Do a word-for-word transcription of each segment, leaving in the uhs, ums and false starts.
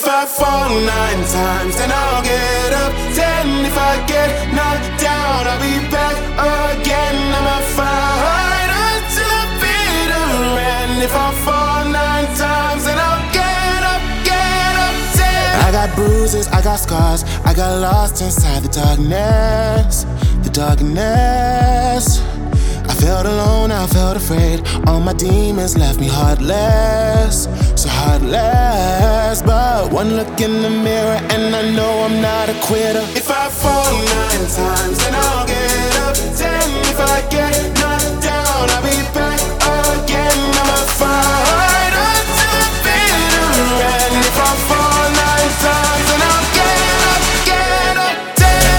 If I fall nine times, then I'll get up ten. If I get knocked down, I'll be back again. I'm a fighter till I beat her. And if I fall nine times, then I'll get up, get up ten. I got bruises, I got scars, I got lost inside the darkness, the darkness. I felt alone, I felt afraid. All my demons left me heartless, so heartless. But one look in the mirror and I know I'm not a quitter. If I fall nine times, then I'll get up ten. If I get knocked down, I'll be back again. I'm a fighter till I beat her. And if I fall nine times, then I'll get up, get up ten.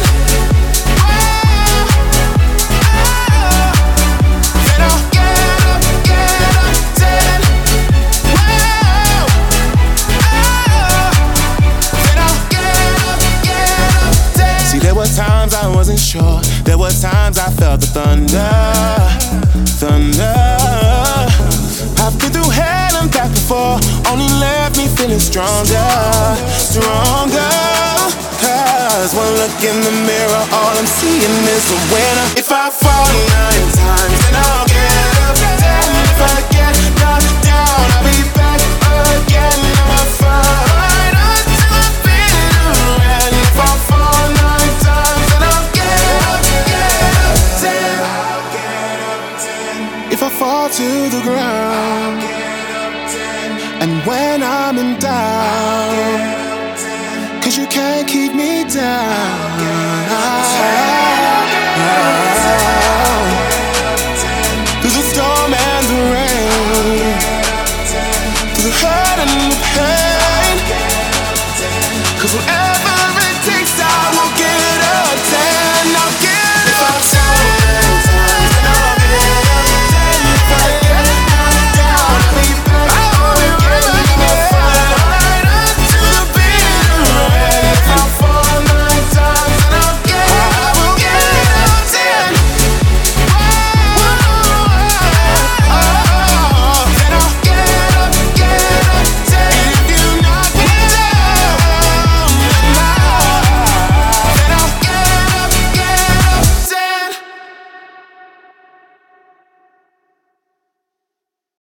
There were times I wasn't sure. There were times I felt the thunder, thunder. I've been through hell and back before. Only left me feeling stronger, stronger. Cause one look in the mirror, all I'm seeing is a winner. If I fall nine times, then I'll